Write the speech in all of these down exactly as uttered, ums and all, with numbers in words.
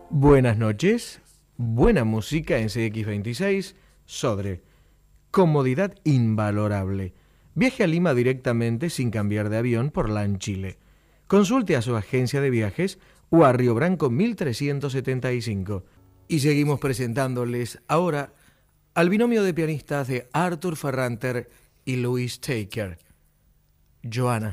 Buenas noches, buena música en C X veintiséis, Sodre. Comodidad invalorable. Viaje a Lima directamente sin cambiar de avión por LAN Chile. Consulte a su agencia de viajes o a Río Branco mil trescientos setenta y cinco. Y seguimos presentándoles ahora al binomio de pianistas de Arthur Ferranter y Louis Taker. Joanna.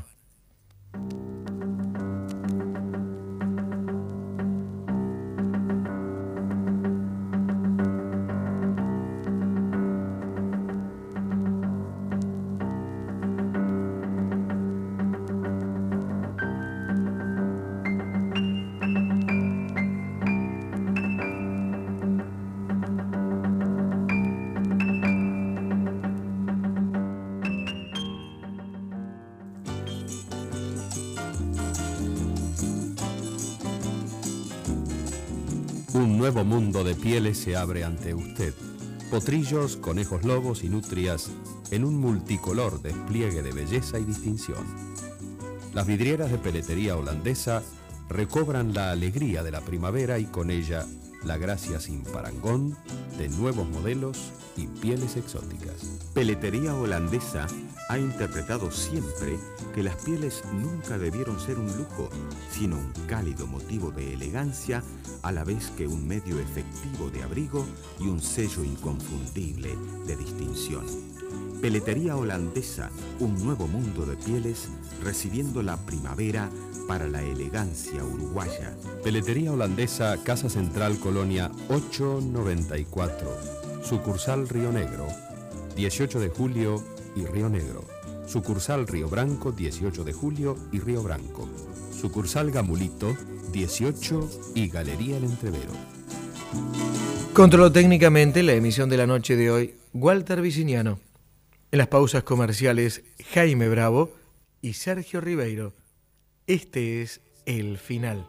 Un nuevo mundo de pieles se abre ante usted. Potrillos, conejos lobos y nutrias en un multicolor despliegue de belleza y distinción. Las vidrieras de peletería holandesa recobran la alegría de la primavera y con ella la gracia sin parangón de nuevos modelos y pieles exóticas. Peletería holandesa ha interpretado siempre que las pieles nunca debieron ser un lujo, sino un cálido motivo de elegancia, a la vez que un medio efectivo de abrigo y un sello inconfundible de distinción. Peletería holandesa, un nuevo mundo de pieles recibiendo la primavera para la elegancia uruguaya. Peletería holandesa, Casa Central, Colonia ocho noventa y cuatro, sucursal Río Negro, dieciocho de julio y Río Negro. Sucursal Río Branco, dieciocho de julio y Río Branco. Sucursal Gamulito, dieciocho y Galería El Entrevero. Controló técnicamente la emisión de la noche de hoy Walter Viciniano. En las pausas comerciales, Jaime Bravo y Sergio Ribeiro. Este es el final.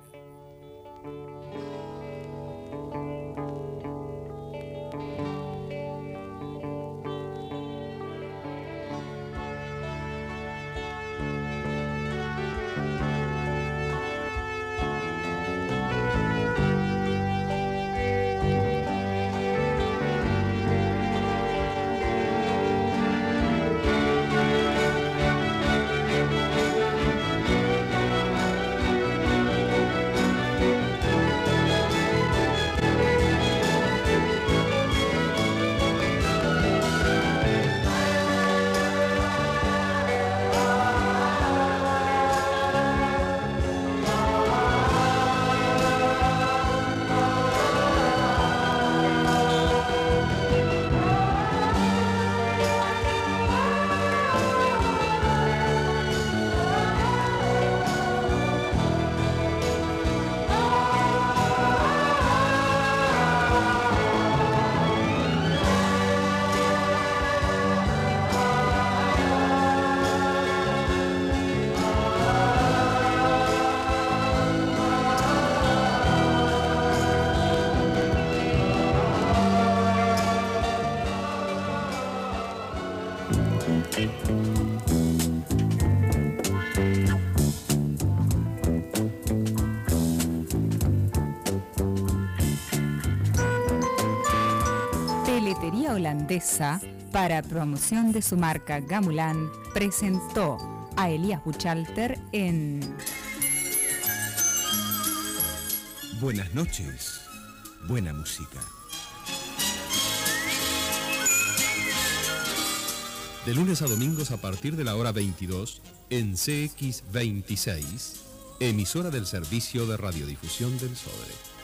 Peletería holandesa, para promoción de su marca Gamulan, presentó a Elías Buchalter en Buenas noches, buena música. De lunes a domingos a partir de la hora veintidós en C X veintiséis, emisora del Servicio de Radiodifusión del Sodre.